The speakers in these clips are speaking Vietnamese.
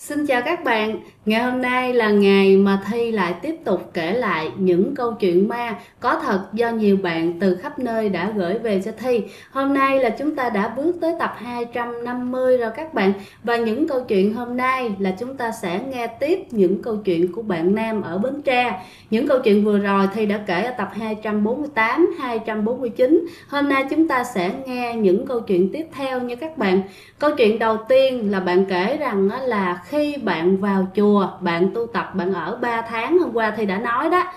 Xin chào các bạn, ngày hôm nay là ngày mà Thi lại tiếp tục kể lại những câu chuyện ma có thật do nhiều bạn từ khắp nơi đã gửi về cho Thi. Hôm nay là chúng ta đã bước tới tập 250 rồi các bạn. Và những câu chuyện hôm nay là chúng ta sẽ nghe tiếp những câu chuyện của bạn Nam ở Bến Tre. Những câu chuyện vừa rồi Thi đã kể ở tập 248, 249. Hôm nay chúng ta sẽ nghe những câu chuyện tiếp theo nha các bạn. Câu chuyện đầu tiên là bạn kể rằng là khi bạn vào chùa, bạn tu tập, bạn ở 3 tháng, hôm qua thì đã nói đó,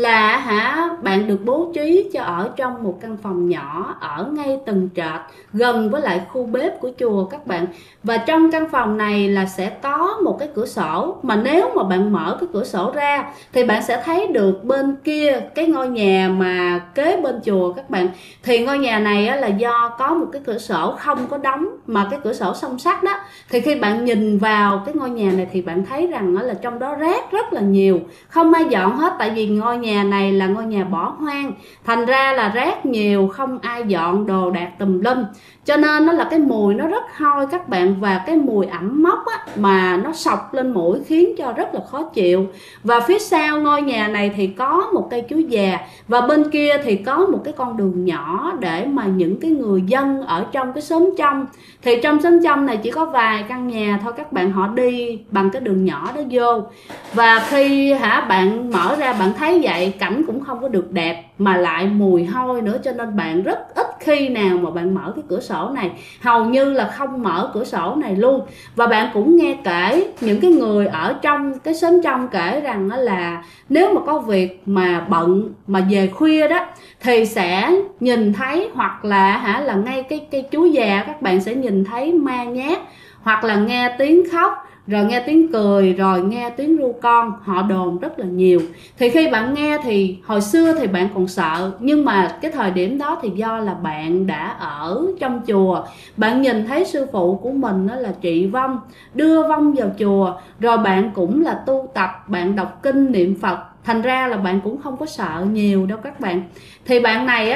là bạn được bố trí cho ở trong một căn phòng nhỏ ở ngay tầng trệt gần với lại khu bếp của chùa các bạn. Và trong căn phòng này là sẽ có một cái cửa sổ, mà nếu mà bạn mở cái cửa sổ ra thì bạn sẽ thấy được bên kia cái ngôi nhà mà kế bên chùa các bạn. Thì ngôi nhà này là do có một cái cửa sổ không có đóng mà cái cửa sổ song sắt đó, thì khi bạn nhìn vào cái ngôi nhà này thì bạn thấy rằng là trong đó rác rất là nhiều, không ai dọn hết, tại vì ngôi nhà này là ngôi nhà bỏ hoang, thành ra là rác nhiều, không ai dọn, đồ đạc tùm lum, cho nên nó là cái mùi nó rất hôi các bạn. Và cái mùi ẩm mốc mà nó sộc lên mũi khiến cho rất là khó chịu. Và phía sau ngôi nhà này thì có một cây chuối già, và bên kia thì có một cái con đường nhỏ để mà những cái người dân ở trong cái xóm trong, thì trong xóm trong này chỉ có vài căn nhà thôi các bạn, họ đi bằng cái đường nhỏ đó vô. Và khi bạn mở ra bạn thấy vậy, cảnh cũng không có được đẹp mà lại mùi hôi nữa, cho nên bạn rất ít khi nào mà bạn mở cái cửa sổ này, hầu như là không mở cửa sổ này luôn. Và bạn cũng nghe kể những cái người ở trong cái xóm trong kể rằng là nếu mà có việc mà bận mà về khuya đó thì sẽ nhìn thấy, hoặc là ngay cái chuối già các bạn sẽ nhìn thấy ma nhát, hoặc là nghe tiếng khóc, rồi nghe tiếng cười, rồi nghe tiếng ru con, họ đồn rất là nhiều. Thì khi bạn nghe thì hồi xưa thì bạn còn sợ, nhưng mà cái thời điểm đó thì do là bạn đã ở trong chùa, bạn nhìn thấy sư phụ của mình đó là trị vong, đưa vong vào chùa, rồi bạn cũng là tu tập, bạn đọc kinh niệm Phật, thành ra là bạn cũng không có sợ nhiều đâu các bạn. Thì bạn này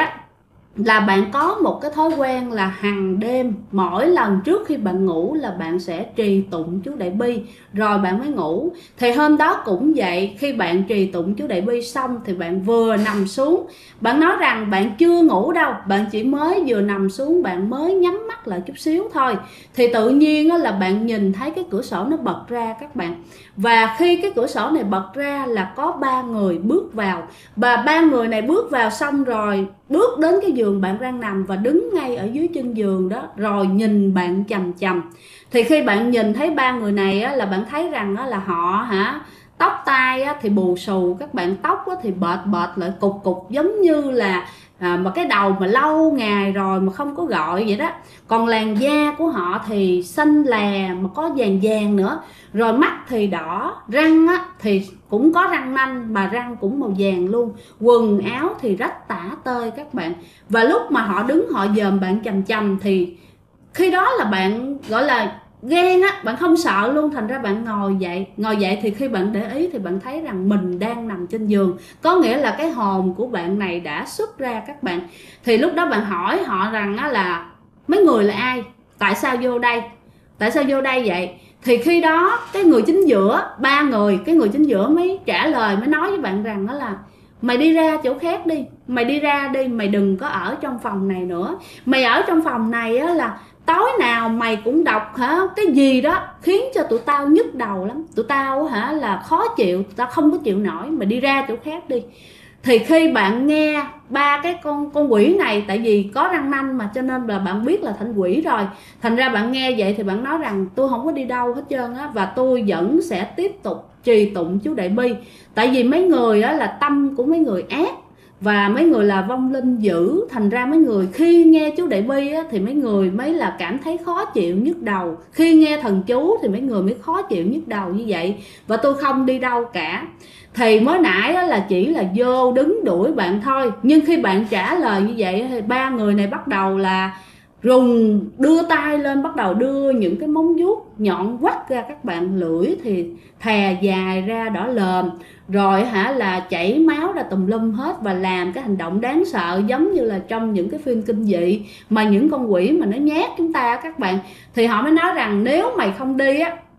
là bạn có một cái thói quen là hàng đêm, mỗi lần trước khi bạn ngủ là bạn sẽ trì tụng chú Đại Bi rồi bạn mới ngủ. Thì hôm đó cũng vậy, khi bạn trì tụng chú Đại Bi xong thì bạn vừa nằm xuống, bạn nói rằng bạn chưa ngủ đâu, bạn chỉ mới vừa nằm xuống, bạn mới nhắm mắt lại chút xíu thôi, thì tự nhiên là bạn nhìn thấy cái cửa sổ nó bật ra các bạn. Và khi cái cửa sổ này bật ra là có 3 người bước vào, và 3 người này bước vào xong rồi bước đến cái giường bạn đang nằm và đứng ngay ở dưới chân giường đó, rồi nhìn bạn chằm chằm. Thì khi bạn nhìn thấy 3 người này là bạn thấy rằng là họ tóc tai thì bù xù các bạn, tóc thì bệt bệt lại cục cục, giống như là mà cái đầu mà lâu ngày rồi mà không có gội vậy đó. Còn làn da của họ thì xanh lè mà có vàng vàng nữa, rồi mắt thì đỏ, răng thì cũng có răng nanh mà răng cũng màu vàng luôn, quần áo thì rách tả tơi các bạn. Và lúc mà họ đứng họ dòm bạn chằm chằm thì khi đó là bạn gọi là ghen bạn không sợ luôn, thành ra bạn ngồi dậy thì khi bạn để ý thì bạn thấy rằng mình đang nằm trên giường, có nghĩa là cái hồn của bạn này đã xuất ra các bạn. Thì lúc đó bạn hỏi họ rằng là mấy người là ai, tại sao vô đây vậy. Thì khi đó cái người chính giữa, 3 người, cái người chính giữa mới trả lời, mới nói với bạn rằng là mày đi ra chỗ khác đi, mày đi ra đi, mày đừng có ở trong phòng này nữa. Mày ở trong phòng này là tối nào mày cũng đọc cái gì đó khiến cho tụi tao nhức đầu lắm, tụi tao là khó chịu, tụi tao không có chịu nổi, mày đi ra chỗ khác đi. Thì khi bạn nghe 3 cái con quỷ này, tại vì có răng nanh mà cho nên là bạn biết là thành quỷ rồi, thành ra bạn nghe vậy thì bạn nói rằng tôi không có đi đâu hết trơn và tôi vẫn sẽ tiếp tục trì tụng chú Đại Bi. Tại vì mấy người là tâm của mấy người ác, và mấy người là vong linh dữ, thành ra mấy người khi nghe chú Đại Bi thì mấy người mới là cảm thấy khó chịu nhức đầu, khi nghe thần chú thì mấy người mới khó chịu nhức đầu như vậy. Và tôi không đi đâu cả. Thì mới nãy là chỉ là vô đứng đuổi bạn thôi, nhưng khi bạn trả lời như vậy thì 3 người này bắt đầu là rùng đưa tay lên, bắt đầu đưa những cái móng vuốt nhọn quắt ra các bạn, lưỡi thì thè dài ra đỏ lờm, rồi là chảy máu ra tùm lum hết, và làm cái hành động đáng sợ giống như là trong những cái phim kinh dị mà những con quỷ mà nó nhát chúng ta các bạn. Thì họ mới nói rằng nếu mày không đi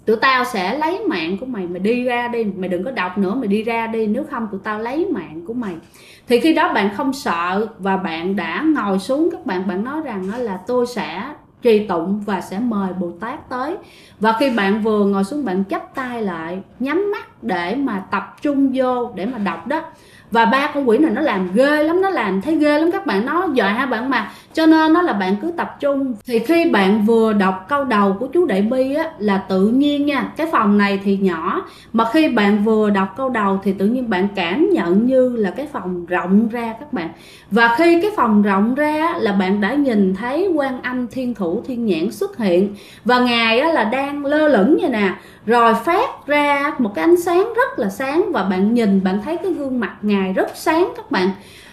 tụi tao sẽ lấy mạng của mày, mày đi ra đi, mày đừng có đọc nữa, mày đi ra đi, nếu không tụi tao lấy mạng của mày. Thì khi đó bạn không sợ và bạn đã ngồi xuống, các bạn nói rằng là tôi sẽ trì tụng và sẽ mời Bồ Tát tới. Và khi bạn vừa ngồi xuống, bạn chắp tay lại, nhắm mắt để mà tập trung vô để mà đọc đó. Và ba con quỷ này nó làm ghê lắm, nó làm thấy ghê lắm các bạn, nó dọa hai bạn mà. Cho nên nó là bạn cứ tập trung. Thì khi bạn vừa đọc câu đầu của chú Đại Bi á, là tự nhiên nha, cái phòng này thì nhỏ, mà khi bạn vừa đọc câu đầu thì tự nhiên bạn cảm nhận như là cái phòng rộng ra các bạn. Và khi cái phòng rộng ra là bạn đã nhìn thấy Quan Âm Thiên Thủ Thiên Nhãn xuất hiện. Và Ngài á, là đang lơ lửng như nè, rồi phát ra một cái ánh sáng rất là sáng. Và bạn nhìn, bạn thấy cái gương mặt Ngài rất sáng các bạn.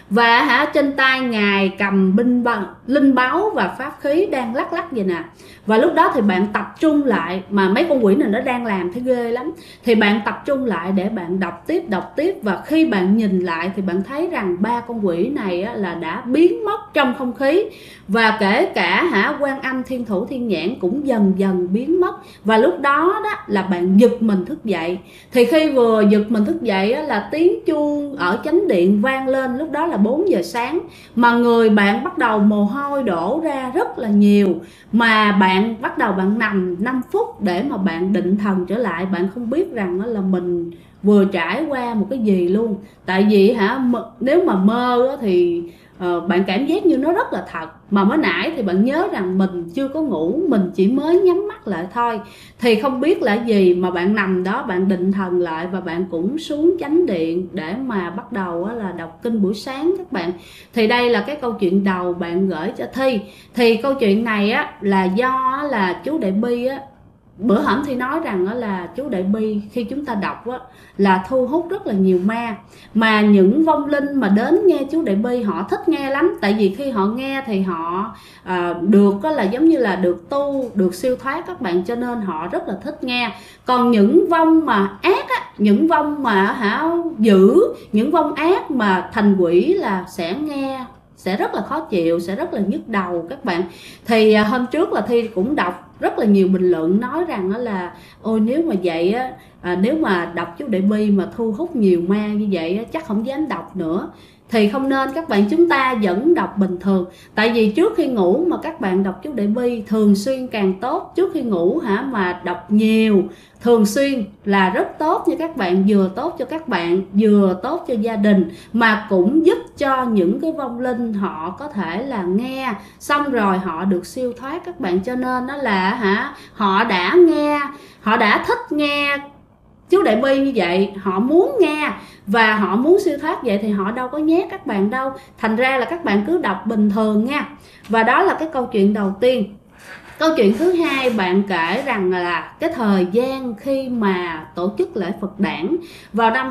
Và trên tay Ngài cầm linh báu và pháp khí đang lắc lắc vậy nè. Và lúc đó thì bạn tập trung lại, mà mấy con quỷ này nó đang làm thấy ghê lắm, thì bạn tập trung lại để bạn đọc tiếp. Và khi bạn nhìn lại thì bạn thấy rằng ba con quỷ này là đã biến mất trong không khí. Và kể cả Quan Âm Thiên Thủ Thiên Nhãn cũng dần dần biến mất. Và lúc đó là bạn giật mình thức dậy. Thì khi vừa giật mình thức dậy là tiếng chuông ở chánh điện vang lên. Lúc đó là 4 giờ sáng, mà người bạn bắt đầu mồ hôi đổ ra rất là nhiều. Mà bạn bắt đầu bạn nằm 5 phút để mà bạn định thần trở lại. Bạn không biết rằng là mình vừa trải qua một cái gì luôn. Tại vì nếu mà mơ thì bạn cảm giác như nó rất là thật. Mà mới nãy thì bạn nhớ rằng mình chưa có ngủ, mình chỉ mới nhắm mắt lại thôi. Thì không biết là gì mà bạn nằm đó, bạn định thần lại và bạn cũng xuống chánh điện để mà bắt đầu là đọc kinh buổi sáng các bạn. Thì đây là cái câu chuyện đầu bạn gửi cho Thi. Thì câu chuyện này là do là chú Đại Bi bữa hổm thì nói rằng là chú Đại Bi khi chúng ta đọc là thu hút rất là nhiều ma. Mà những vong linh mà đến nghe chú Đại Bi họ thích nghe lắm. Tại vì khi họ nghe thì họ được là giống như là được tu, được siêu thoát các bạn. Cho nên họ rất là thích nghe. Còn những vong mà ác những vong mà dữ, những vong ác mà thành quỷ là sẽ nghe, sẽ rất là khó chịu, sẽ rất là nhức đầu các bạn. Thì hôm trước là Thi cũng đọc rất là nhiều bình luận nói rằng là ôi nếu mà vậy nếu mà đọc chú Đại Bi mà thu hút nhiều ma như vậy chắc không dám đọc nữa. Thì không nên các bạn, chúng ta vẫn đọc bình thường. Tại vì trước khi ngủ mà các bạn đọc chú Đại Bi thường xuyên càng tốt. Trước khi ngủ mà đọc nhiều thường xuyên là rất tốt nha các bạn. Vừa tốt cho các bạn, vừa tốt cho gia đình, mà cũng giúp cho những cái vong linh họ có thể là nghe xong rồi họ được siêu thoát các bạn. Cho nên đó là họ đã nghe, họ đã thích nghe chú Đại Bi như vậy, họ muốn nghe và họ muốn siêu thoát vậy thì họ đâu có nhét các bạn đâu. Thành ra là các bạn cứ đọc bình thường nha. Và đó là cái câu chuyện đầu tiên. Câu chuyện thứ hai bạn kể rằng là cái thời gian khi mà tổ chức lễ Phật đản vào năm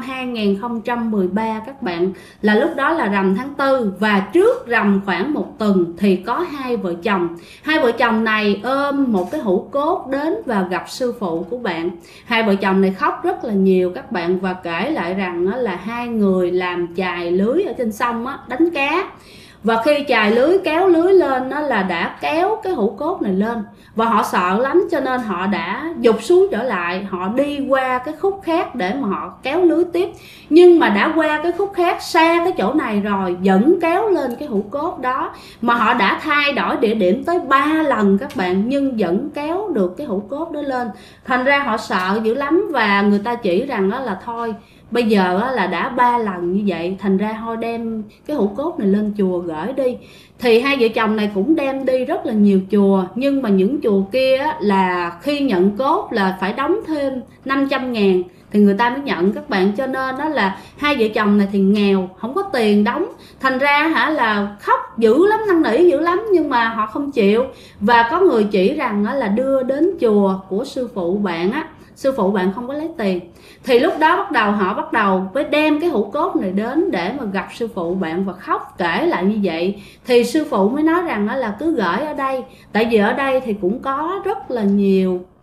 2013 các bạn, là lúc đó là rằm tháng 4 và trước rằm khoảng 1 tuần thì có hai vợ chồng. Hai vợ chồng này ôm một cái hũ cốt đến và gặp sư phụ của bạn. Hai vợ chồng này khóc rất là nhiều các bạn và kể lại rằng là hai người làm chài lưới ở trên sông đánh cá. Và khi chài lưới kéo lưới lên là đã kéo cái hũ cốt này lên. Và họ sợ lắm cho nên họ đã giục xuống trở lại. Họ đi qua cái khúc khác để mà họ kéo lưới tiếp. Nhưng mà đã qua cái khúc khác xa cái chỗ này rồi vẫn kéo lên cái hũ cốt đó. Mà họ đã thay đổi địa điểm tới 3 lần các bạn, nhưng vẫn kéo được cái hũ cốt đó lên. Thành ra họ sợ dữ lắm và người ta chỉ rằng là thôi bây giờ là đã 3 lần như vậy, thành ra thôi đem cái hũ cốt này lên chùa gửi đi. Thì hai vợ chồng này cũng đem đi rất là nhiều chùa. Nhưng mà những chùa kia là khi nhận cốt là phải đóng thêm 500.000 thì người ta mới nhận các bạn. Cho nên đó là hai vợ chồng này thì nghèo, không có tiền đóng. Thành ra là khóc dữ lắm, năn nỉ dữ lắm, nhưng mà họ không chịu. Và có người chỉ rằng là đưa đến chùa của sư phụ bạn sư phụ bạn không có lấy tiền. Thì lúc đó họ bắt đầu với đem cái hũ cốt này đến để mà gặp sư phụ bạn và khóc kể lại như vậy. Thì sư phụ mới nói rằng là cứ gửi ở đây. Tại vì ở đây thì cũng có rất là nhiều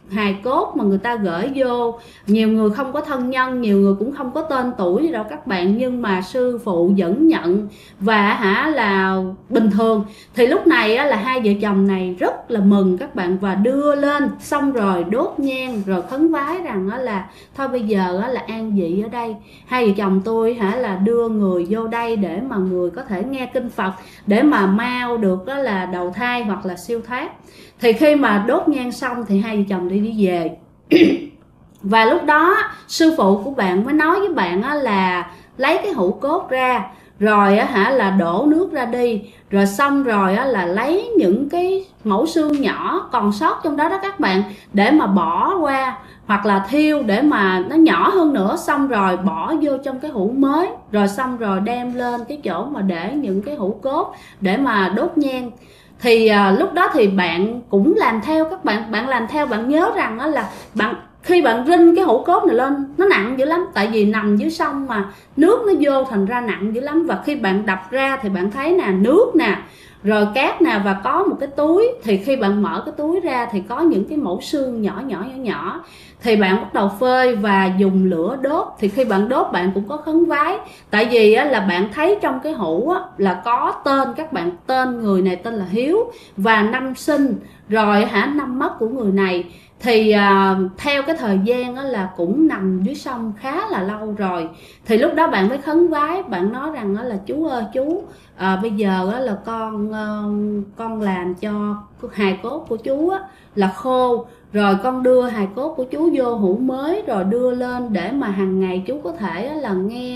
hài cốt mà người ta gửi vô, nhiều người không có thân nhân, nhiều người cũng không có tên tuổi gì đâu các bạn, nhưng mà sư phụ vẫn nhận và là bình thường. Thì lúc này là hai vợ chồng này rất là mừng các bạn, và đưa lên xong rồi đốt nhang rồi khấn vái rằng là thôi bây giờ là an vị ở đây, hai vợ chồng tôi là đưa người vô đây để mà người có thể nghe kinh Phật, để mà mau được là đầu thai hoặc là siêu thoát. Thì khi mà đốt nhang xong thì hai vợ chồng đi về. Và lúc đó sư phụ của bạn mới nói với bạn là lấy cái hũ cốt ra, rồi là đổ nước ra đi, rồi xong rồi là lấy những cái mẩu xương nhỏ còn sót trong đó các bạn, để mà bỏ qua hoặc là thiêu để mà nó nhỏ hơn nữa, xong rồi bỏ vô trong cái hũ mới, rồi xong rồi đem lên cái chỗ mà để những cái hũ cốt để mà đốt nhang. Thì lúc đó thì bạn cũng làm theo các bạn, bạn làm theo, bạn nhớ rằng là khi bạn rinh cái hũ cốt này lên nó nặng dữ lắm, tại vì nằm dưới sông mà nước nó vô thành ra nặng dữ lắm. Và khi bạn đập ra thì bạn thấy nè, nước nè, rồi cát nè, và có một cái túi. Thì khi bạn mở cái túi ra thì có những cái mẩu xương nhỏ nhỏ. Thì bạn bắt đầu phơi và dùng lửa đốt. Thì khi bạn đốt bạn cũng có khấn vái, tại vì là bạn thấy trong cái hũ là có tên các bạn, tên người này tên là Hiếu và năm sinh rồi năm mất của người này. Thì theo cái thời gian là cũng nằm dưới sông khá là lâu rồi. Thì lúc đó bạn mới khấn vái, bạn nói rằng là chú ơi chú, bây giờ là con làm cho hài cốt của chú là khô, rồi con đưa hài cốt của chú vô hũ mới rồi đưa lên để mà hàng ngày chú có thể là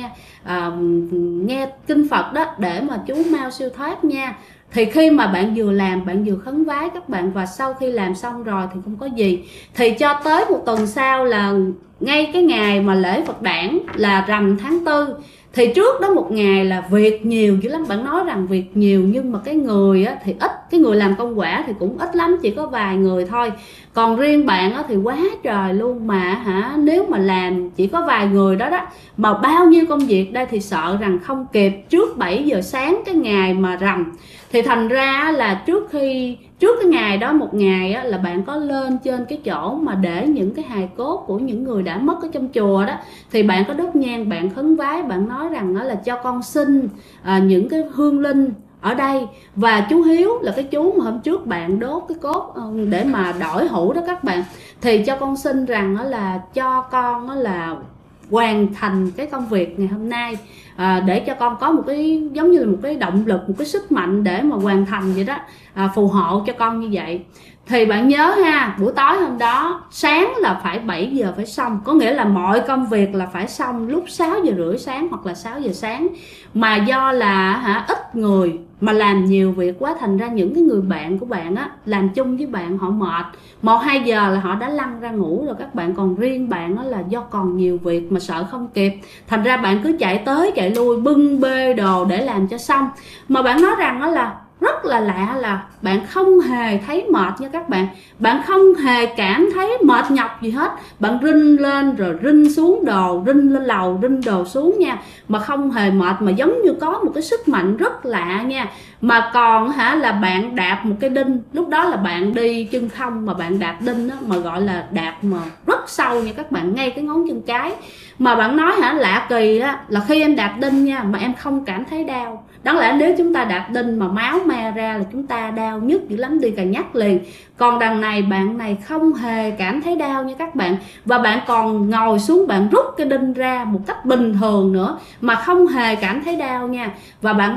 nghe kinh Phật đó, để mà chú mau siêu thoát nha. Thì khi mà bạn vừa làm bạn vừa khấn vái các bạn, và sau khi làm xong rồi thì không có gì. Thì cho tới một tuần sau là ngay cái ngày mà lễ Phật đản là rằm tháng 4, thì trước đó một ngày là việc nhiều dữ lắm. Bạn nói rằng việc nhiều nhưng mà cái người thì ít, cái người làm công quả thì cũng ít lắm, chỉ có vài người thôi. Còn riêng bạn thì quá trời luôn, mà nếu mà làm chỉ có vài người đó mà bao nhiêu công việc đây thì sợ rằng không kịp trước 7 giờ sáng cái ngày mà rằm. Thì thành ra là trước cái ngày đó một ngày là bạn có lên trên cái chỗ mà để những cái hài cốt của những người đã mất ở trong chùa đó, thì bạn có đốt nhang, bạn khấn vái, bạn nói rằng là cho con xin những cái hương linh ở đây, và chú Hiếu là cái chú mà hôm trước bạn đốt cái cốt để mà đổi hũ đó các bạn, thì cho con xin rằng là cho con là hoàn thành cái công việc ngày hôm nay, để cho con có một cái giống như là một cái động lực, một cái sức mạnh để mà hoàn thành vậy đó, phù hộ cho con như vậy. Thì bạn nhớ buổi tối hôm đó sáng là phải 7 giờ phải xong, có nghĩa là mọi công việc là phải xong lúc 6 giờ rưỡi sáng hoặc là 6 giờ sáng. Mà do là ít người mà làm nhiều việc quá, thành ra những cái người bạn của bạn làm chung với bạn họ mệt, 1-2 giờ là họ đã lăn ra ngủ rồi các bạn. Còn riêng bạn là do còn nhiều việc mà sợ không kịp, thành ra bạn cứ chạy tới chạy lui bưng bê đồ để làm cho xong. Mà bạn nói rằng là rất là lạ là bạn không hề thấy mệt nha các bạn, bạn không hề cảm thấy mệt nhọc gì hết. Bạn rinh lên rồi rinh xuống đồ, rinh lên lầu, rinh đồ xuống nha, mà không hề mệt, mà giống như có một cái sức mạnh rất lạ nha. Mà còn là bạn đạp một cái đinh, lúc đó là bạn đi chân không mà bạn đạp đinh đó, mà gọi là đạp mà rất sâu nha các bạn, ngay cái ngón chân cái. Mà bạn nói lạ kỳ là khi em đạp đinh nha mà em không cảm thấy đau. Đáng lẽ nếu chúng ta đạp đinh mà máu me ra là chúng ta đau nhức dữ lắm, đi cà nhắc liền. Còn đằng này bạn này không hề cảm thấy đau nha các bạn. Và bạn còn ngồi xuống bạn rút cái đinh ra một cách bình thường nữa mà không hề cảm thấy đau nha. Và bạn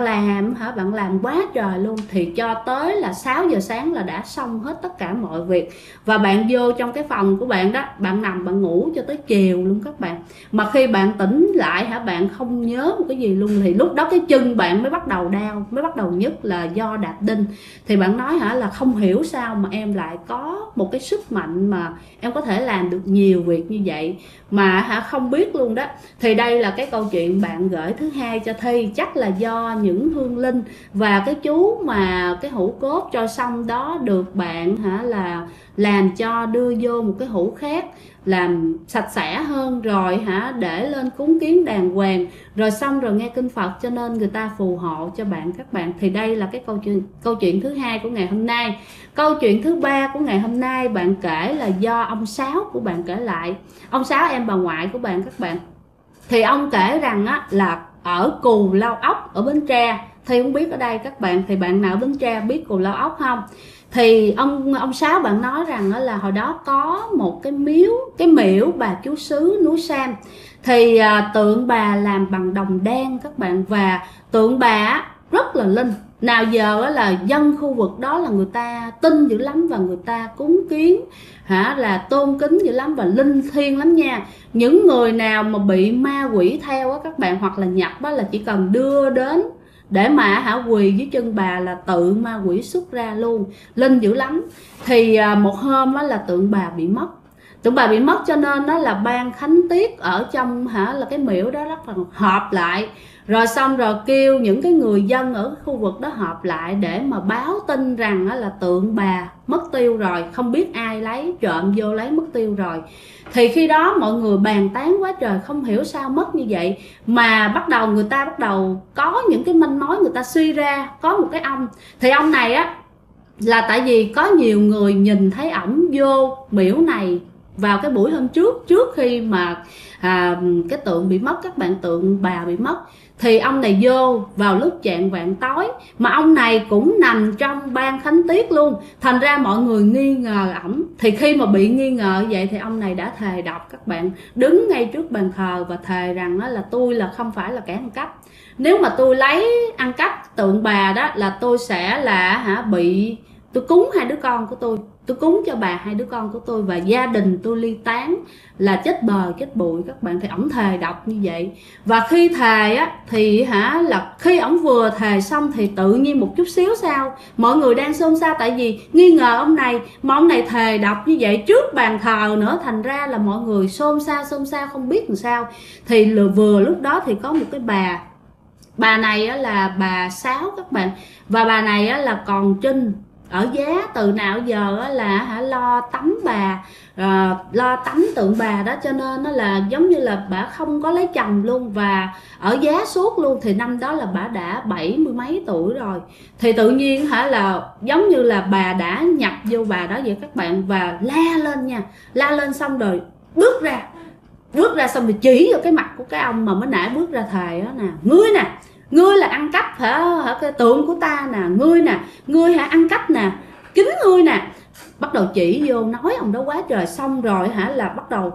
làm quá trời luôn. Thì cho tới là 6 giờ sáng là đã xong hết tất cả mọi việc. Và bạn vô trong cái phòng của bạn đó, bạn nằm bạn ngủ cho tới chiều luôn các bạn. Mà khi bạn tỉnh lại bạn không nhớ một cái gì luôn. Thì lúc đó cái chân bạn mới bắt đầu đau, mới bắt đầu nhức là do đạp đinh. Thì bạn nói là không hiểu sao mà em lại có một cái sức mạnh mà em có thể làm được nhiều việc như vậy mà không biết luôn đó. Thì đây là cái câu chuyện bạn gửi thứ hai cho Thi, chắc là do những hương linh và cái chú mà cái hũ cốt cho xong đó được bạn là làm cho đưa vô một cái hũ khác, làm sạch sẽ hơn rồi để lên cúng kiến đàng hoàng, rồi xong rồi nghe kinh Phật, cho nên người ta phù hộ cho bạn các bạn. Thì đây là cái câu chuyện thứ hai của ngày hôm nay. Câu chuyện thứ ba của ngày hôm nay bạn kể là do ông Sáu của bạn kể lại. Ông Sáu em bà ngoại của bạn các bạn. Thì ông kể rằng là ở Cù Lao Ốc ở Bến Tre, thì không biết ở đây các bạn, thì bạn nào ở Bến Tre biết Cù Lao Ốc không? Thì ông Sáu bạn nói rằng là hồi đó có một cái miễu bà chú xứ núi Sam. Thì tượng bà làm bằng đồng đen các bạn, và tượng bà rất là linh. Nào giờ là dân khu vực đó là người ta tin dữ lắm, và người ta cúng kiến là tôn kính dữ lắm và linh thiêng lắm nha. Những người nào mà bị ma quỷ theo các bạn, hoặc là nhập là chỉ cần đưa đến để mà quỳ dưới chân bà là tự ma quỷ xuất ra luôn, linh dữ lắm. Thì một hôm là tượng bà bị mất. Tượng bà bị mất cho nên đó là ban khánh tiết ở trong là cái miễu đó rất là họp lại, rồi xong rồi kêu những cái người dân ở khu vực đó họp lại để mà báo tin rằng là tượng bà mất tiêu rồi, không biết ai lấy trộm vô lấy mất tiêu rồi. Thì khi đó mọi người bàn tán quá trời, không hiểu sao mất như vậy, mà người ta bắt đầu có những cái manh mối, người ta suy ra có một cái ông. Thì ông này là tại vì có nhiều người nhìn thấy ổng vô miễu này vào cái buổi hôm trước khi mà cái tượng bị mất các bạn, tượng bà bị mất. Thì ông này vô vào lúc chạng vạng tối, mà ông này cũng nằm trong ban khánh tiết luôn, thành ra mọi người nghi ngờ ổng. Thì khi mà bị nghi ngờ vậy thì ông này đã thề độc các bạn, đứng ngay trước bàn thờ và thề rằng là tôi là không phải là kẻ ăn cắp. Nếu mà tôi lấy ăn cắp tượng bà đó là tôi sẽ là bị tôi cúng hai đứa con của tôi cúng cho bà hai đứa con của tôi, và gia đình tôi ly tán, là chết bờ chết bụi các bạn. Thì ổng thề độc như vậy. Và khi thề thì là khi ổng vừa thề xong thì tự nhiên một chút xíu sau mọi người đang xôn xao, tại vì nghi ngờ ông này, mà ông này thề độc như vậy trước bàn thờ nữa, thành ra là mọi người xôn xao không biết làm sao. Thì vừa lúc đó thì có một cái bà này là bà Sáu các bạn, và bà này là còn trinh ở giá từ nào giờ là lo tắm bà, lo tắm tượng bà đó, cho nên nó là giống như là bà không có lấy chồng luôn và ở giá suốt luôn. Thì năm đó là bà đã 70 mấy tuổi rồi. Thì tự nhiên là giống như là bà đã nhập vô bà đó vậy các bạn, và la lên nha, la lên xong rồi bước ra xong rồi chỉ vào cái mặt của cái ông mà mới nãy bước ra thề đó nè: ngươi là ăn cắp hả cái tượng của ta nè, ngươi hả ăn cắp nè, kính ngươi nè. Bắt đầu chỉ vô nói ông đó quá trời. Xong rồi là bắt đầu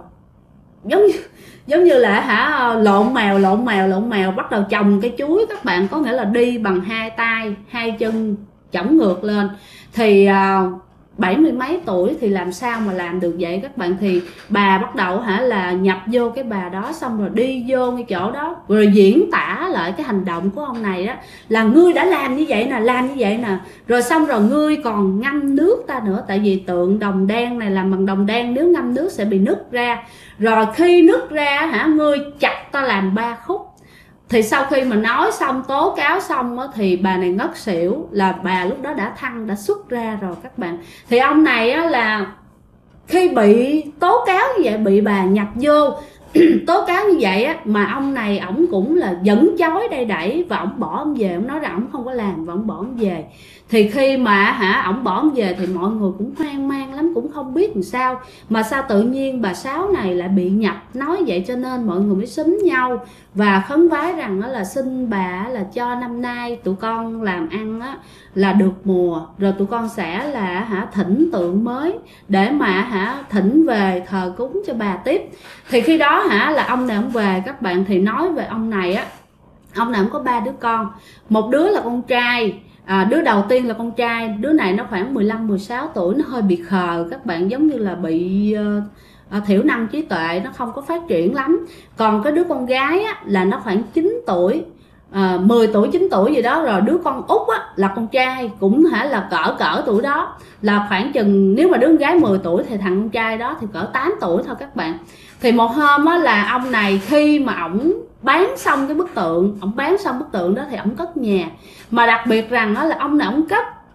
giống như là lộn mèo, bắt đầu chồng cái chuối các bạn, có nghĩa là đi bằng hai tay hai chân chổng ngược lên. Thì 70 mấy tuổi thì làm sao mà làm được vậy các bạn. Thì bà bắt đầu là nhập vô cái bà đó, xong rồi đi vô ngay chỗ đó rồi diễn tả lại cái hành động của ông này đó, là ngươi đã làm như vậy nè, rồi xong rồi ngươi còn ngâm nước ta nữa, tại vì tượng đồng đen này làm bằng đồng đen, nếu ngâm nước sẽ bị nứt ra, rồi khi nứt ra ngươi chặt ta làm 3 khúc. Thì sau khi mà nói xong, tố cáo xong thì bà này ngất xỉu, là bà lúc đó đã xuất ra rồi các bạn. Thì ông này là khi bị tố cáo như vậy, bị bà nhập vô tố cáo như vậy mà ông này ổng cũng là dẫn chối đây đẩy, và ổng bỏ ông về, ổng nói rằng ổng không có làm và ổng bỏ ông về. Thì khi mà ổng bỏ ông về thì mọi người cũng hoang mang lắm, cũng không biết làm sao, mà sao tự nhiên bà Sáu này lại bị nhập, nói vậy cho nên mọi người mới xúm nhau và khấn vái rằng là xin bà là cho năm nay tụi con làm ăn là được mùa, rồi tụi con sẽ là thỉnh tượng mới để mà thỉnh về thờ cúng cho bà tiếp. Thì khi đó là ông này ông về các bạn, thì nói về ông này ông có 3 đứa con. Một đứa là con trai, đứa đầu tiên là con trai, đứa này nó khoảng 15-16 tuổi, nó hơi bị khờ các bạn, giống như là bị thiểu năng trí tuệ, nó không có phát triển lắm. Còn cái đứa con gái là nó khoảng 9 tuổi, 10 tuổi 9 tuổi gì đó. Rồi đứa con út là con trai, cũng là cỡ tuổi đó, là khoảng chừng, nếu mà đứa con gái 10 tuổi thì thằng con trai đó thì cỡ 8 tuổi thôi các bạn. Thì một hôm là ông này khi mà ổng bán xong cái bức tượng, ổng bán xong bức tượng đó thì ổng cất nhà. Mà đặc biệt rằng là ông này ổng cất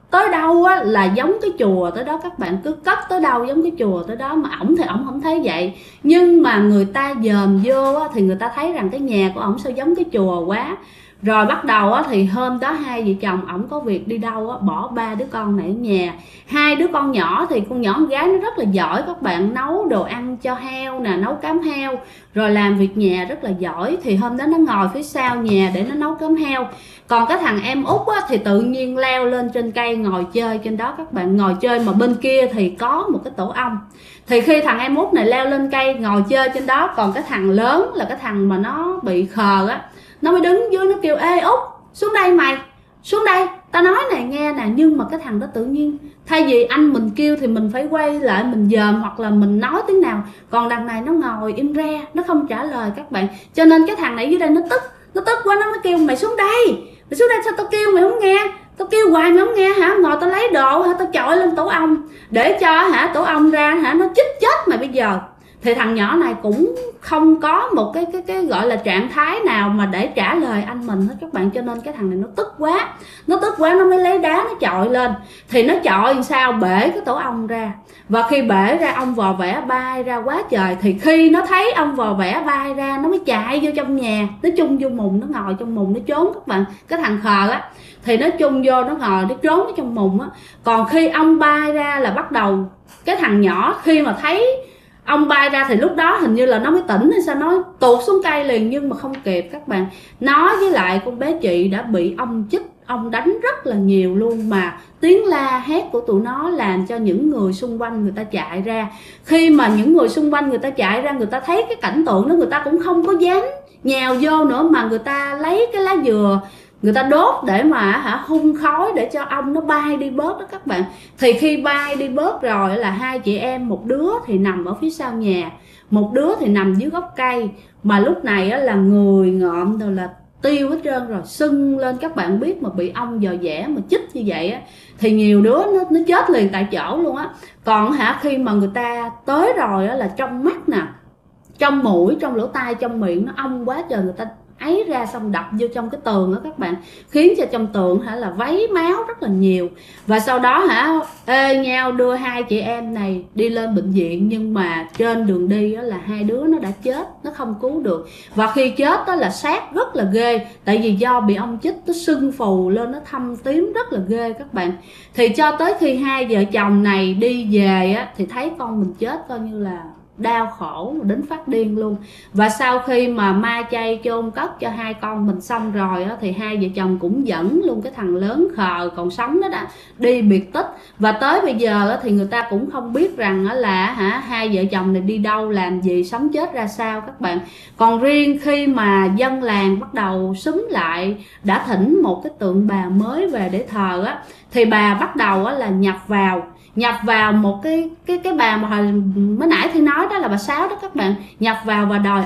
tới đâu á là giống cái chùa tới đó các bạn, cứ cất tới đâu giống cái chùa tới đó, mà ổng thì ổng không thấy vậy. Nhưng mà người ta dòm vô á, thì người ta thấy rằng cái nhà của ổng sao giống cái chùa quá. Rồi bắt đầu á, thì hôm đó hai vợ chồng ổng có việc đi đâu á, bỏ 3 đứa con này ở nhà. 2 đứa con nhỏ thì con nhỏ con gái nó rất là giỏi các bạn, nấu đồ ăn cho heo nè, nấu cám heo, rồi làm việc nhà rất là giỏi. Thì hôm đó nó ngồi phía sau nhà để nó nấu cám heo. Còn cái thằng em út á, thì tự nhiên leo lên trên cây ngồi chơi trên đó các bạn, ngồi chơi mà bên kia thì có một cái tổ ong. Thì khi thằng em út này leo lên cây ngồi chơi trên đó, còn cái thằng lớn là cái thằng mà nó bị khờ á, nó mới đứng dưới nó kêu: ê út, xuống đây mày, xuống đây, tao nói này nghe nè. Nhưng mà cái thằng đó tự nhiên thay vì anh mình kêu thì mình phải quay lại mình dòm hoặc là mình nói tiếng nào, còn đằng này nó ngồi im re, nó không trả lời các bạn. Cho nên cái thằng này dưới đây nó tức quá, nó mới kêu: mày xuống đây sao tao kêu mày không nghe, tao kêu hoài mày không nghe hả, ngồi tao lấy đồ hả, tao chọi lên tổ ong để cho hả tổ ong ra hả nó chích chết mày bây giờ. Thì thằng nhỏ này cũng không có một cái gọi là trạng thái nào mà để trả lời anh mình hết các bạn. Cho nên cái thằng này nó tức quá nó mới lấy đá nó chọi lên. Thì nó chọi làm sao bể cái tổ ong ra, và khi bể ra ong vò vẽ bay ra quá trời. Thì khi nó thấy ong vò vẽ bay ra, nó mới chạy vô trong nhà, nó chung vô mùng, nó ngồi trong mùng nó trốn các bạn. Cái thằng khờ á thì nó chung vô nó ngồi nó trốn ở trong mùng á. Còn khi ong bay ra là bắt đầu cái thằng nhỏ khi mà thấy ong bay ra thì lúc đó hình như là nó mới tỉnh hay sao, nó tuột xuống cây liền. Nhưng mà không kịp các bạn, nó với lại con bé chị đã bị ong chích, ong đánh rất là nhiều luôn. Mà tiếng la hét của tụi nó làm cho những người xung quanh người ta chạy ra. Khi mà những người xung quanh người ta chạy ra, người ta thấy cái cảnh tượng đó, người ta cũng không có dám nhào vô nữa, mà người ta lấy cái lá dừa người ta đốt để mà hun khói để cho ong nó bay đi bớt đó các bạn. Thì khi bay đi bớt rồi là hai chị em, một đứa thì nằm ở phía sau nhà, một đứa thì nằm dưới gốc cây. Mà lúc này là người ngợm rồi là tiêu hết trơn rồi, sưng lên các bạn biết. Mà bị ong dò dẻ mà chích như vậy á thì nhiều đứa nó chết liền tại chỗ luôn á. Còn khi mà người ta tới rồi á là trong mắt nè, trong mũi, trong lỗ tai, trong miệng nó ong quá trời, người ta ấy ra xong đập vô trong cái tường đó các bạn, khiến cho trong tường là vấy máu rất là nhiều. Và sau đó ê nhau đưa hai chị em này đi lên bệnh viện. Nhưng mà trên đường đi là hai đứa nó đã chết, nó không cứu được. Và khi chết đó là xác rất là ghê, tại vì do bị ong chích nó sưng phù lên, nó thâm tím rất là ghê các bạn. Thì cho tới khi hai vợ chồng này đi về thì thấy con mình chết, coi như là đau khổ đến phát điên luôn. Và sau khi mà ma chay chôn cất cho hai con mình xong rồi thì hai vợ chồng cũng dẫn luôn cái thằng lớn khờ còn sống đó đi biệt tích. Và tới bây giờ thì người ta cũng không biết rằng là hai vợ chồng này đi đâu, làm gì, sống chết ra sao các bạn. Còn riêng khi mà dân làng bắt đầu xúm lại, đã thỉnh một cái tượng bà mới về để thờ thì bà bắt đầu là nhập vào một cái bà mà hồi mới nãy Thi nói đó là bà Sáu đó các bạn, nhập vào và đòi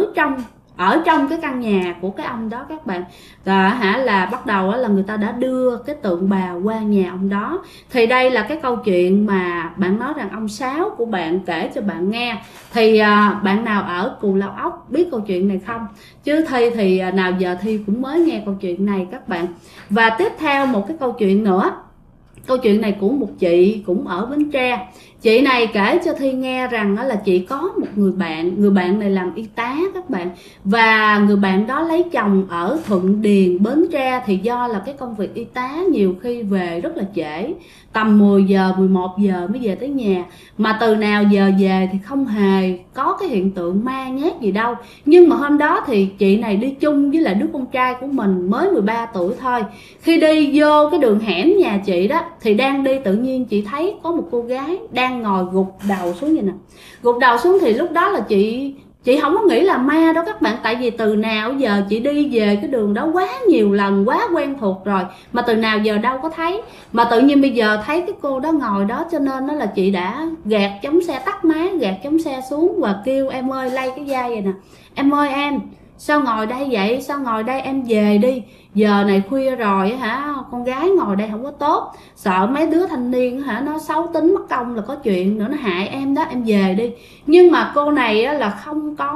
ở trong cái căn nhà của cái ông đó các bạn. Rồi là bắt đầu là người ta đã đưa cái tượng bà qua nhà ông đó. Thì đây là cái câu chuyện mà bạn nói rằng ông Sáu của bạn kể cho bạn nghe. Thì bạn nào ở Cù Lao Ốc biết câu chuyện này không? Chứ Thi thì nào giờ Thi cũng mới nghe câu chuyện này các bạn. Và tiếp theo một cái câu chuyện nữa. Câu chuyện này của một chị cũng ở Bến Tre. Chị này kể cho Thi nghe rằng là chị có một người bạn này làm y tá các bạn. Và người bạn đó lấy chồng ở Thuận Điền, Bến Tre. Thì do là cái công việc y tá nhiều khi về rất là trễ, tầm 10 giờ, 11 giờ mới về tới nhà. Mà từ nào giờ về thì không hề có cái hiện tượng ma nhát gì đâu. Nhưng mà hôm đó thì chị này đi chung với lại đứa con trai của mình mới 13 tuổi thôi. Khi đi vô cái đường hẻm nhà chị đó thì đang đi, tự nhiên chị thấy có một cô gái đang ngồi gục đầu xuống vậy nè. Gục đầu xuống thì lúc đó là chị không có nghĩ là ma đâu các bạn. Tại vì từ nào giờ chị đi về cái đường đó quá nhiều lần, quá quen thuộc rồi, mà từ nào giờ đâu có thấy. Mà tự nhiên bây giờ thấy cái cô đó ngồi đó, cho nên đó là chị đã gạt chống xe, tắt máy, gạt chống xe xuống và kêu: em ơi, lay cái vai vậy nè, em ơi em, sao ngồi đây vậy, sao ngồi đây, em về đi, giờ này khuya rồi con gái ngồi đây không có tốt, sợ mấy đứa thanh niên nó xấu tính mất công là có chuyện nữa nó hại em đó, em về đi. Nhưng mà cô này là không có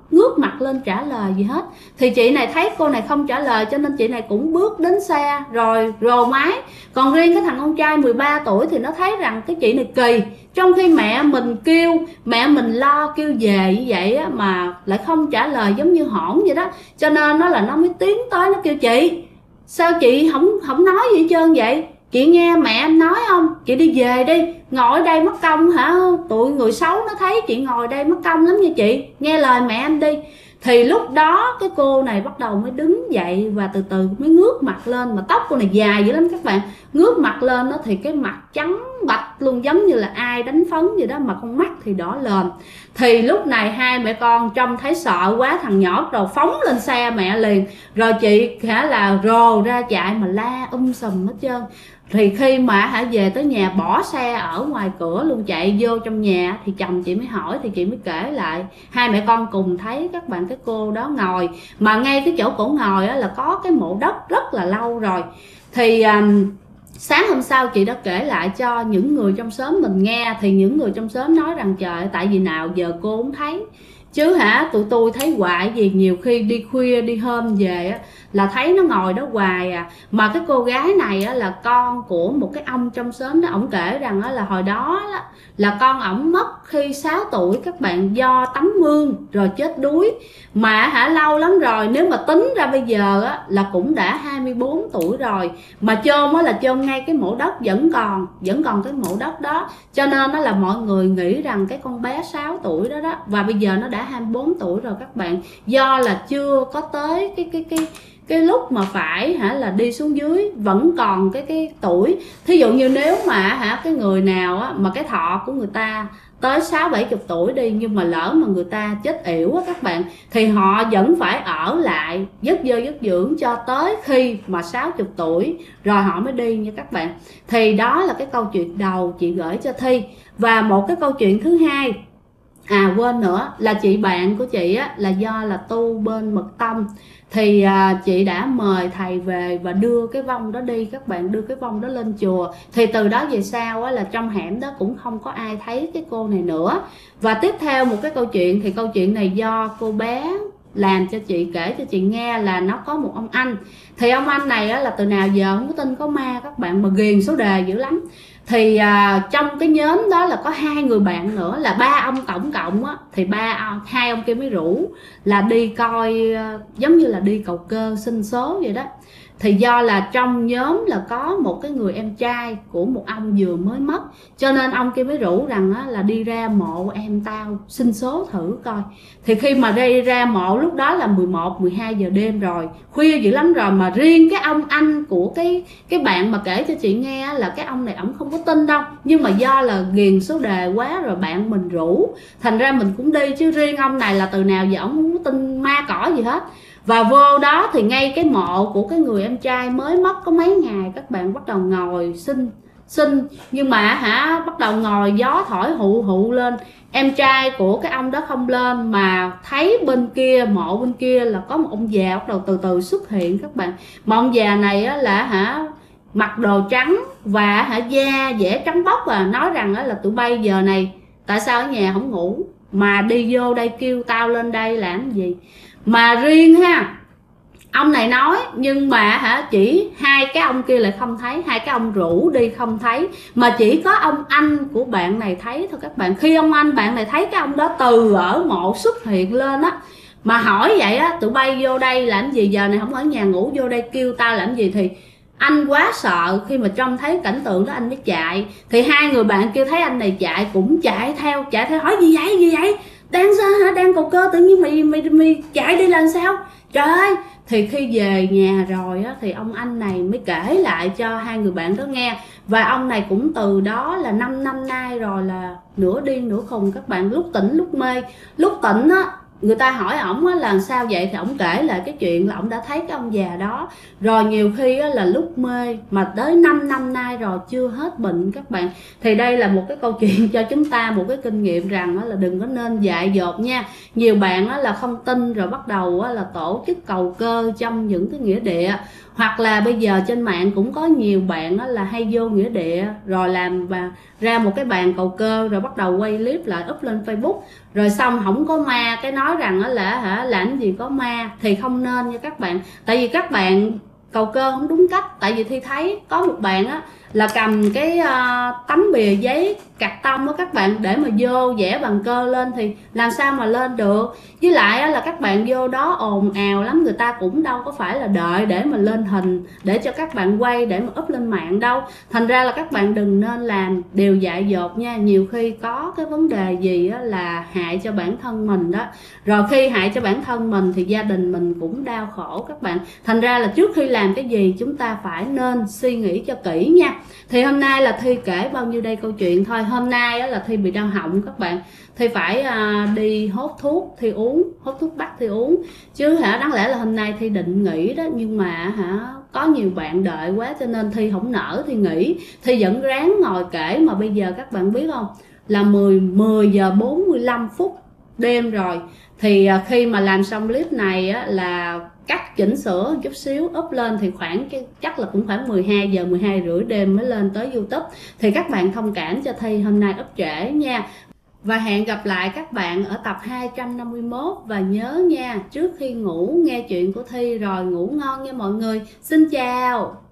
ngước mặt lên trả lời gì hết. Thì chị này thấy cô này không trả lời cho nên chị này cũng bước đến xe rồi rồ máy. Còn riêng cái thằng con trai 13 tuổi thì nó thấy rằng cái chị này kỳ, trong khi mẹ mình kêu, mẹ mình lo kêu về như vậy á, mà lại không trả lời giống như hỗn vậy đó. Cho nên nó mới tiến tới nó kêu chị, sao chị không nói gì hết trơn vậy? Chị nghe mẹ em nói không? Chị đi về đi, ngồi ở đây mất công hả? Tụi người xấu nó thấy chị ngồi đây mất công lắm nha chị, nghe lời mẹ em đi. Thì lúc đó cái cô này bắt đầu mới đứng dậy và từ từ mới ngước mặt lên, mà tóc cô này dài dữ lắm các bạn. Ngước mặt lên đó thì cái mặt trắng bạch luôn, giống như là ai đánh phấn vậy đó, mà con mắt thì đỏ lòm. Thì lúc này hai mẹ con trông thấy sợ quá, thằng nhỏ bắt đầu phóng lên xe mẹ liền. Rồi chị hả là rồ ra chạy mà la sùm hết trơn. Thì khi mà hả về tới nhà bỏ xe ở ngoài cửa luôn, chạy vô trong nhà thì chồng chị mới hỏi, thì chị mới kể lại. Hai mẹ con cùng thấy các bạn, cái cô đó ngồi mà ngay cái chỗ cổ ngồi á, là có cái mộ đất rất là lâu rồi. Thì sáng hôm sau chị đã kể lại cho những người trong xóm mình nghe. Thì những người trong xóm nói rằng trời, tại vì nào giờ cô không thấy, chứ hả tụi tôi thấy hoài gì, nhiều khi đi khuya đi hôm về á là thấy nó ngồi đó hoài à. Mà cái cô gái này á là con của một cái ông trong xóm đó. Ổng kể rằng á là hồi đó là con ổng mất khi 6 tuổi các bạn, do tắm mương rồi chết đuối. Mà hả lâu lắm rồi, nếu mà tính ra bây giờ á là cũng đã 24 tuổi rồi. Mà chôn á là chôn ngay cái mộ đất, vẫn còn cái mộ đất đó. Cho nên đó là mọi người nghĩ rằng cái con bé 6 tuổi đó đó, và bây giờ nó đã 24 tuổi rồi các bạn. Do là chưa có tới cái lúc mà phải hả là đi xuống dưới, vẫn còn cái tuổi. Thí dụ như nếu mà hả cái người nào á mà cái thọ của người ta tới 60-70 tuổi đi, nhưng mà lỡ mà người ta chết yểu á các bạn, thì họ vẫn phải ở lại giấc dơ giấc dưỡng cho tới khi mà 60 tuổi rồi họ mới đi nha các bạn. Thì đó là cái câu chuyện đầu chị gửi cho Thi. Và một cái câu chuyện thứ hai, quên nữa, là chị bạn của chị á, là do là tu bên mật tông. Thì chị đã mời thầy về và đưa cái vong đó đi các bạn, đưa cái vong đó lên chùa. Thì từ đó về sau á, là trong hẻm đó cũng không có ai thấy cái cô này nữa. Và tiếp theo một cái câu chuyện, thì câu chuyện này do cô bé làm cho chị, kể cho chị nghe, là nó có một ông anh. Thì ông anh này á, là từ nào giờ không có tin có ma các bạn, mà ghiền số đề dữ lắm. Thì trong cái nhóm đó là có 2 người bạn nữa, là 3 ông tổng cộng á. Thì 2 ông kia mới rủ là đi coi, giống như là đi cầu cơ xin số vậy đó. Thì do là trong nhóm là có một cái người em trai của một ông vừa mới mất, cho nên ông kia mới rủ rằng á, là đi ra mộ em tao xin số thử coi. Thì khi mà đi ra mộ lúc đó là 11-12 giờ đêm rồi, khuya dữ lắm rồi. Mà riêng cái ông anh của cái bạn mà kể cho chị nghe là cái ông này ổng không có tin đâu, nhưng mà do là ghiền số đề quá rồi bạn mình rủ, thành ra mình cũng đi. Chứ riêng ông này là từ nào giờ ổng không có tin ma cỏ gì hết. Và vô đó thì ngay cái mộ của cái người em trai mới mất có mấy ngày, các bạn bắt đầu ngồi xin. Nhưng mà hả bắt đầu ngồi gió thổi hụ lên. Em trai của cái ông đó không lên, mà thấy bên kia, mộ bên kia là có một ông già bắt đầu từ từ xuất hiện các bạn. Mà ông già này á là hả mặc đồ trắng và hả da dẻ trắng bóc, nói rằng á là tụi bay giờ này tại sao ở nhà không ngủ mà đi vô đây kêu tao lên đây làm gì. Mà riêng ha ông này nói, nhưng mà hả chỉ 2 cái ông kia lại không thấy, 2 cái ông rủ đi không thấy, mà chỉ có ông anh của bạn này thấy thôi các bạn. Khi ông anh bạn này thấy cái ông đó từ ở mộ xuất hiện lên á, mà hỏi vậy á, tụi bay vô đây làm gì, giờ này không ở nhà ngủ, vô đây kêu tao làm gì. Thì anh quá sợ, khi mà trông thấy cảnh tượng đó anh mới chạy. Thì 2 người bạn kia thấy anh này chạy cũng chạy theo hỏi gì vậy đang sao hả, đang cầu cơ tự nhiên mày chạy đi làm sao trời ơi. Thì khi về nhà rồi á, thì ông anh này mới kể lại cho 2 người bạn đó nghe. Và ông này cũng từ đó là 5 năm nay rồi, là nửa điên nửa khùng các bạn, lúc tỉnh lúc mê. Lúc tỉnh á, người ta hỏi ổng là sao vậy, thì ổng kể lại cái chuyện là ổng đã thấy cái ông già đó. Rồi nhiều khi là lúc mê mà tới 5 năm nay rồi chưa hết bệnh các bạn. Thì đây là một cái câu chuyện cho chúng ta một cái kinh nghiệm rằng là đừng có nên dại dột nha. Nhiều bạn là không tin rồi bắt đầu là tổ chức cầu cơ trong những cái nghĩa địa. Hoặc là bây giờ trên mạng cũng có nhiều bạn là hay vô nghĩa địa rồi làm và ra một cái bàn cầu cơ, rồi bắt đầu quay clip lại up lên Facebook, rồi xong không có ma cái nói nói rằng là làm gì có ma, thì không nên nha các bạn. Tại vì các bạn cầu cơ không đúng cách. Tại vì Thi thấy có một bạn là cầm cái tấm bìa giấy cạc tông á các bạn, để mà vô vẽ bằng cơ lên thì làm sao mà lên được. Với lại là các bạn vô đó ồn ào lắm, người ta cũng đâu có phải là đợi để mà lên hình để cho các bạn quay để mà up lên mạng đâu. Thành ra là các bạn đừng nên làm đều dại dột nha. Nhiều khi có cái vấn đề gì là hại cho bản thân mình đó, rồi khi hại cho bản thân mình thì gia đình mình cũng đau khổ các bạn. Thành ra là trước khi làm cái gì chúng ta phải nên suy nghĩ cho kỹ nha. Thì hôm nay là Thi kể bao nhiêu đây câu chuyện thôi. Hôm nay là Thi bị đau họng các bạn, Thi phải đi hốt thuốc Thi uống, hốt thuốc bắc Thi uống chứ đáng lẽ là hôm nay Thi định nghỉ đó, nhưng mà có nhiều bạn đợi quá cho nên Thi không nỡ Thi nghỉ. Thi vẫn ráng ngồi kể, mà bây giờ các bạn biết không, là 10 giờ 45 phút đêm rồi. Thì khi mà làm xong clip này là cắt chỉnh sửa một chút xíu up lên thì chắc là cũng khoảng 12 giờ 12 rưỡi đêm mới lên tới YouTube. Thì các bạn thông cảm cho Thi hôm nay up trễ nha. Và hẹn gặp lại các bạn ở tập 251. Và nhớ nha, trước khi ngủ nghe chuyện của Thi rồi ngủ ngon nha mọi người. Xin chào.